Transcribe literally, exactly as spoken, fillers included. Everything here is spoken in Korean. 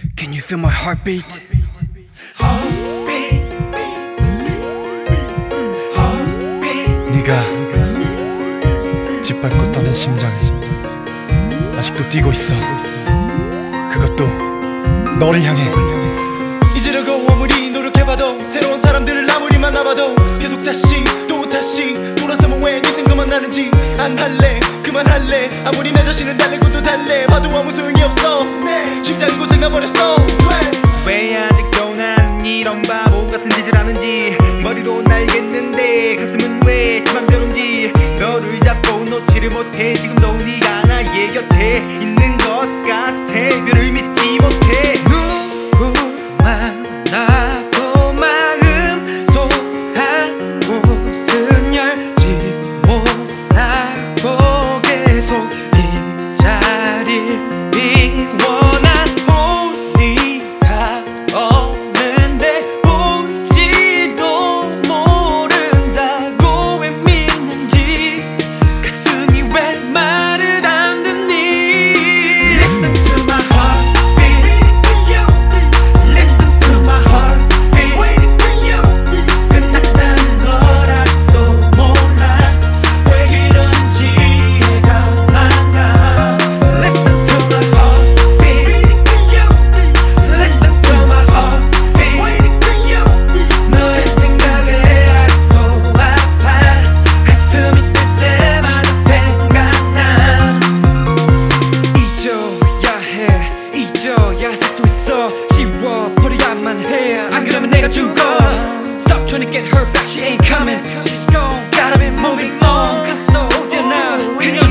Can you feel my heartbeat? Heartbeat, heartbeat. 네가 짓밟고 떠난 심장이 아직도 뛰고 있어. 그것도 너를 향해. 잊으려고 아무리 노력해봐도 새로운 사람들을 아무리 만나봐도 계속 다시 또 다시 돌아서면 왜 네 생각만 나는지 안 할래 그만할래. 아무리 내 자신을 달래고도 달래 봐도 아무 소용이 없어. 심장이 고장나버렸어. 왜 아직도 난 이런 바보 같은 짓을 하는지 머리로 알겠는데 가슴은 왜 지 맘대로인지 너를 잡고 놓지를 못해. 지금도 네가 나의 곁에 있는 것 같아. 별을 믿지 못해. 누구 만나도 마음 속 한 곳은 열지 못하고 계속 이 자리를 비워난 본의가 없는데 볼지도 모른다고 왜 믿는지 가슴이 왜 말을 안 듣니. Listen to my heartbeat. Listen to my heartbeat. 끝났다는 거라도 몰라 왜 이런지 이해가 안 가. Listen to my heartbeat. Listen to my heartbeat. 너의 생각에 아직도 아파. 가슴이 뛸 때마다 생각나. 잊어야 해 잊어야 살 수 있어. 지워버려야만 해 안 그러면 내가 죽어. Stop trying to get her back, she ain't coming. She's gone, gotta be moving on. 가서 오잖아 그녀